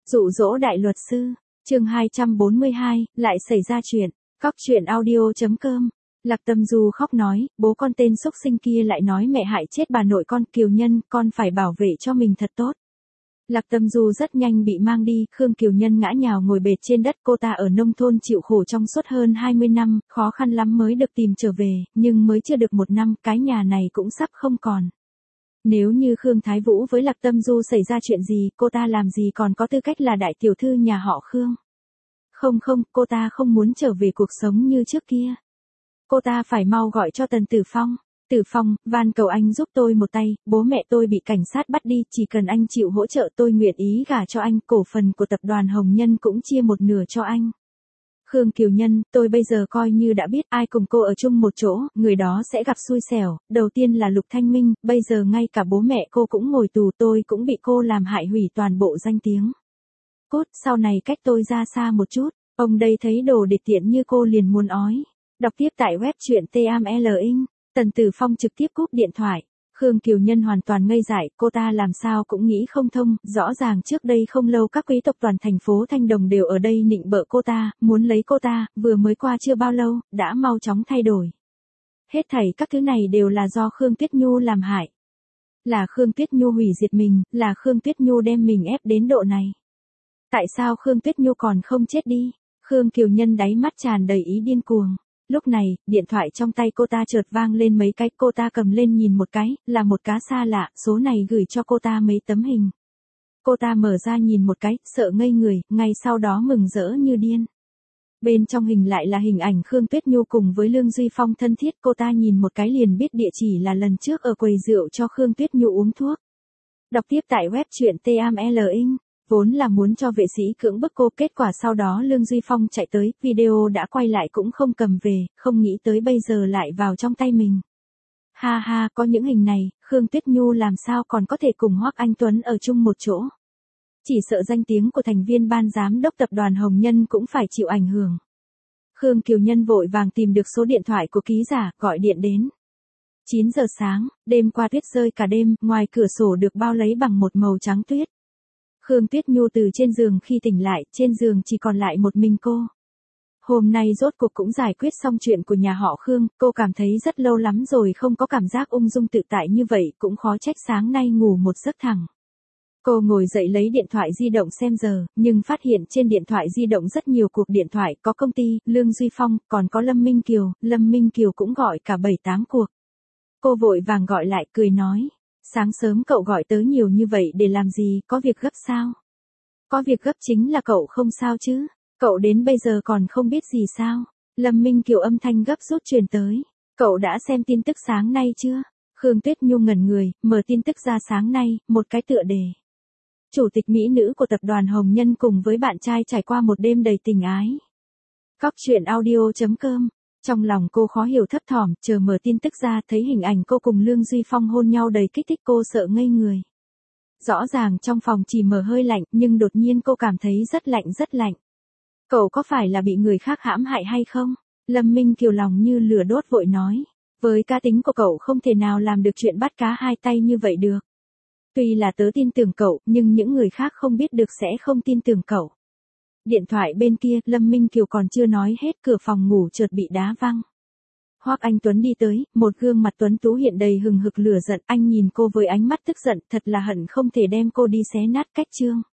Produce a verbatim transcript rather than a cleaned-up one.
Dụ dỗ đại luật sư, chương hai trăm bốn mươi hai, lại xảy ra chuyện. Cóc truyện audio chấm com. Lạc Tâm Du khóc nói, bố con tên xúc sinh kia lại nói mẹ hại chết bà nội con, Kiều Nhân, con phải bảo vệ cho mình thật tốt. Lạc Tâm Du rất nhanh bị mang đi, Khương Kiều Nhân ngã nhào ngồi bệt trên đất, cô ta ở nông thôn chịu khổ trong suốt hơn hai mươi năm, khó khăn lắm mới được tìm trở về, nhưng mới chưa được một năm, cái nhà này cũng sắp không còn. Nếu như Khương Thái Vũ với Lạc Tâm Du xảy ra chuyện gì, cô ta làm gì còn có tư cách là đại tiểu thư nhà họ Khương. Không không, cô ta không muốn trở về cuộc sống như trước kia. Cô ta phải mau gọi cho Tần Tử Phong. Tử Phong, van cầu anh giúp tôi một tay, bố mẹ tôi bị cảnh sát bắt đi, chỉ cần anh chịu hỗ trợ tôi nguyện ý gả cho anh, cổ phần của tập đoàn Hồng Nhân cũng chia một nửa cho anh. Khương Kiều Nhân, tôi bây giờ coi như đã biết ai cùng cô ở chung một chỗ, người đó sẽ gặp xui xẻo, đầu tiên là Lục Thanh Minh, bây giờ ngay cả bố mẹ cô cũng ngồi tù, tôi cũng bị cô làm hại hủy toàn bộ danh tiếng. Cốt, sau này cách tôi ra xa một chút, ông đây thấy đồ đệt tiện như cô liền muốn ói. Đọc tiếp tại web truyện T A M L Ing, Tần Tử Phong trực tiếp cúp điện thoại. Khương Kiều Nhân hoàn toàn ngây dại, cô ta làm sao cũng nghĩ không thông, rõ ràng trước đây không lâu các quý tộc toàn thành phố Thanh Đồng đều ở đây nịnh bợ cô ta, muốn lấy cô ta, vừa mới qua chưa bao lâu, đã mau chóng thay đổi. Hết thảy các thứ này đều là do Khương Tuyết Nhu làm hại. Là Khương Tuyết Nhu hủy diệt mình, là Khương Tuyết Nhu đem mình ép đến độ này. Tại sao Khương Tuyết Nhu còn không chết đi? Khương Kiều Nhân đáy mắt tràn đầy ý điên cuồng. Lúc này, điện thoại trong tay cô ta chợt vang lên mấy cái, cô ta cầm lên nhìn một cái, là một cá xa lạ, số này gửi cho cô ta mấy tấm hình. Cô ta mở ra nhìn một cái, sợ ngây người, ngay sau đó mừng rỡ như điên. Bên trong hình lại là hình ảnh Khương Tuyết Nhu cùng với Lương Duy Phong thân thiết, cô ta nhìn một cái liền biết địa chỉ là lần trước ở quầy rượu cho Khương Tuyết Nhu uống thuốc. Đọc tiếp tại web truyện T A M L Ing. Vốn là muốn cho vệ sĩ cưỡng bức cô, kết quả sau đó Lương Duy Phong chạy tới, video đã quay lại cũng không cầm về, không nghĩ tới bây giờ lại vào trong tay mình. Ha ha, có những hình này, Khương Tuyết Nhu làm sao còn có thể cùng Hoắc Anh Tuấn ở chung một chỗ. Chỉ sợ danh tiếng của thành viên ban giám đốc tập đoàn Hồng Nhân cũng phải chịu ảnh hưởng. Khương Kiều Nhân vội vàng tìm được số điện thoại của ký giả, gọi điện đến. chín giờ sáng, đêm qua tuyết rơi cả đêm, ngoài cửa sổ được bao lấy bằng một màu trắng tuyết. Khương Tuyết Nhu từ trên giường khi tỉnh lại, trên giường chỉ còn lại một mình cô. Hôm nay rốt cuộc cũng giải quyết xong chuyện của nhà họ Khương, cô cảm thấy rất lâu lắm rồi không có cảm giác ung dung tự tại như vậy, cũng khó trách sáng nay ngủ một giấc thẳng. Cô ngồi dậy lấy điện thoại di động xem giờ, nhưng phát hiện trên điện thoại di động rất nhiều cuộc điện thoại, có công ty, Lương Duy Phong, còn có Lâm Minh Kiều, Lâm Minh Kiều cũng gọi cả bảy tám cuộc. Cô vội vàng gọi lại, cười nói. Sáng sớm cậu gọi tớ nhiều như vậy để làm gì, có việc gấp sao? Có việc gấp chính là cậu không sao chứ? Cậu đến bây giờ còn không biết gì sao? Lâm Minh Kiều âm thanh gấp rút truyền tới. Cậu đã xem tin tức sáng nay chưa? Khương Tuyết Nhu ngẩn người, mở tin tức ra sáng nay, một cái tựa đề. Chủ tịch mỹ nữ của tập đoàn Hồng Nhân cùng với bạn trai trải qua một đêm đầy tình ái. Cóc truyện audio chấm com. Trong lòng cô khó hiểu thấp thỏm, chờ mở tin tức ra thấy hình ảnh cô cùng Lương Duy Phong hôn nhau đầy kích thích, cô sợ ngây người. Rõ ràng trong phòng chỉ mở hơi lạnh, nhưng đột nhiên cô cảm thấy rất lạnh rất lạnh. Cậu có phải là bị người khác hãm hại hay không? Lâm Minh Kiều lòng như lửa đốt vội nói. Với cá tính của cậu không thể nào làm được chuyện bắt cá hai tay như vậy được. Tuy là tớ tin tưởng cậu, nhưng những người khác không biết được sẽ không tin tưởng cậu. Điện thoại bên kia, Lâm Minh Kiều còn chưa nói hết, cửa phòng ngủ chợt bị đá văng. Hoắc Anh Tuấn đi tới, một gương mặt tuấn tú hiện đầy hừng hực lửa giận, anh nhìn cô với ánh mắt tức giận, thật là hận không thể đem cô đi xé nát cách chương.